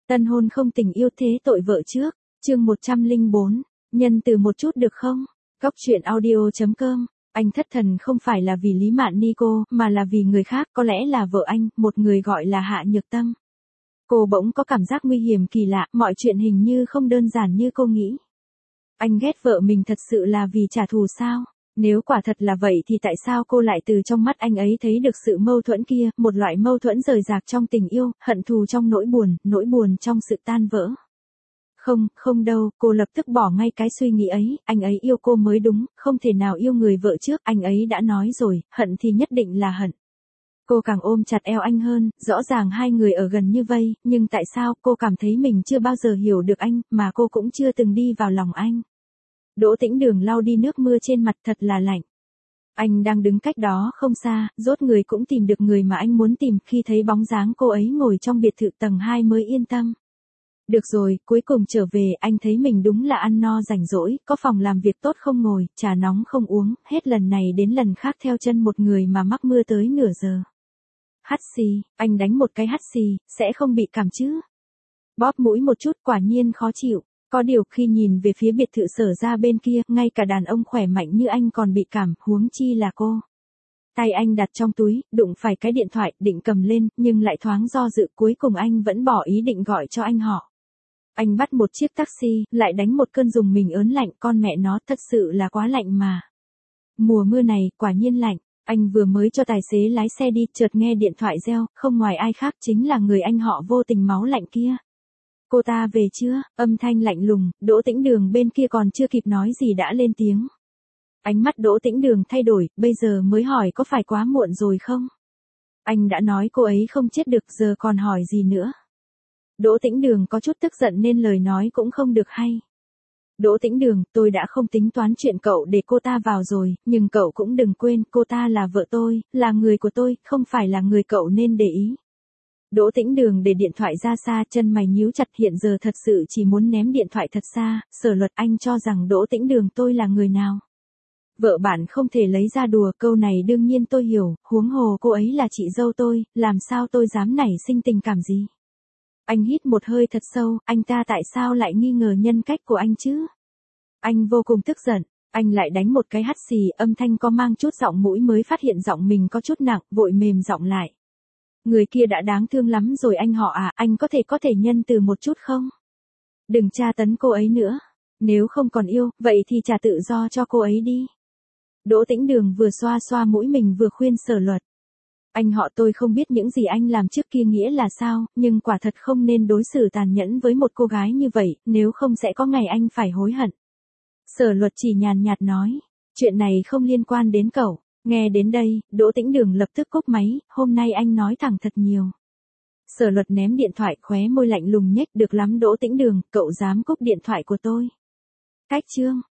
Tân hôn không tình yêu thế tội vợ trước. Chương 104. Nhân từ một chút được không? Góc truyện audio.com. Anh thất thần không phải là vì Lý Mạn Ni cô, mà là vì người khác, có lẽ là vợ anh, một người gọi là Hạ Nhược Tâm. Cô bỗng có cảm giác nguy hiểm kỳ lạ, mọi chuyện hình như không đơn giản như cô nghĩ. Anh ghét vợ mình thật sự là vì trả thù sao? Nếu quả thật là vậy thì tại sao cô lại từ trong mắt anh ấy thấy được sự mâu thuẫn kia, một loại mâu thuẫn rời rạc trong tình yêu, hận thù trong nỗi buồn trong sự tan vỡ. Không đâu, cô lập tức bỏ ngay cái suy nghĩ ấy, anh ấy yêu cô mới đúng, không thể nào yêu người vợ trước, anh ấy đã nói rồi, hận thì nhất định là hận. Cô càng ôm chặt eo anh hơn, rõ ràng hai người ở gần như vây, nhưng tại sao cô cảm thấy mình chưa bao giờ hiểu được anh, mà cô cũng chưa từng đi vào lòng anh. Đỗ Tĩnh Đường lau đi nước mưa trên mặt, thật là lạnh. Anh đang đứng cách đó không xa, rốt người cũng tìm được người mà anh muốn tìm, khi thấy bóng dáng cô ấy ngồi trong biệt thự tầng 2 mới yên tâm. Được rồi, cuối cùng trở về, anh thấy mình đúng là ăn no rảnh rỗi, có phòng làm việc tốt không ngồi, trà nóng không uống, hết lần này đến lần khác theo chân một người mà mắc mưa tới nửa giờ. Hắt xì, anh đánh một cái hắt xì, sẽ không bị cảm chứ? Bóp mũi một chút, quả nhiên khó chịu. Có điều khi nhìn về phía biệt thự Sở ra bên kia, ngay cả đàn ông khỏe mạnh như anh còn bị cảm, huống chi là cô. Tay anh đặt trong túi, đụng phải cái điện thoại, định cầm lên, nhưng lại thoáng do dự, cuối cùng anh vẫn bỏ ý định gọi cho anh họ. Anh bắt một chiếc taxi, lại đánh một cơn rùng mình ớn lạnh, con mẹ nó thật sự là quá lạnh mà. Mùa mưa này, quả nhiên lạnh. Anh vừa mới cho tài xế lái xe đi, chợt nghe điện thoại reo, không ngoài ai khác chính là người anh họ vô tình máu lạnh kia. Cô ta về chưa? Âm thanh lạnh lùng, Đỗ Tĩnh Đường bên kia còn chưa kịp nói gì đã lên tiếng. Ánh mắt Đỗ Tĩnh Đường thay đổi, bây giờ mới hỏi có phải quá muộn rồi không? Anh đã nói cô ấy không chết được, giờ còn hỏi gì nữa? Đỗ Tĩnh Đường có chút tức giận nên lời nói cũng không được hay. Đỗ Tĩnh Đường, tôi đã không tính toán chuyện cậu để cô ta vào rồi, nhưng cậu cũng đừng quên, cô ta là vợ tôi, là người của tôi, không phải là người cậu nên để ý. Đỗ Tĩnh Đường để điện thoại ra xa, chân mày nhíu chặt, hiện giờ thật sự chỉ muốn ném điện thoại thật xa. Sở Luật, anh cho rằng Đỗ Tĩnh Đường tôi là người nào? Vợ bạn không thể lấy ra đùa, câu này đương nhiên tôi hiểu, huống hồ cô ấy là chị dâu tôi, làm sao tôi dám nảy sinh tình cảm gì? Anh hít một hơi thật sâu, anh ta tại sao lại nghi ngờ nhân cách của anh chứ? Anh vô cùng tức giận, anh lại đánh một cái hắt xì, âm thanh có mang chút giọng mũi mới phát hiện giọng mình có chút nặng, vội mềm giọng lại. Người kia đã đáng thương lắm rồi anh họ à, anh có thể nhân từ một chút không? Đừng tra tấn cô ấy nữa. Nếu không còn yêu, vậy thì trả tự do cho cô ấy đi. Đỗ Tĩnh Đường vừa xoa xoa mũi mình vừa khuyên Sở Luật. Anh họ, tôi không biết những gì anh làm trước kia nghĩa là sao, nhưng quả thật không nên đối xử tàn nhẫn với một cô gái như vậy, nếu không sẽ có ngày anh phải hối hận. Sở Luật chỉ nhàn nhạt nói, chuyện này không liên quan đến cậu. Nghe đến đây, Đỗ Tĩnh Đường lập tức cúp máy, hôm nay anh nói thẳng thật nhiều. Sở Luật ném điện thoại, khóe môi lạnh lùng nhếch, được lắm Đỗ Tĩnh Đường, cậu dám cúp điện thoại của tôi. Cách chương.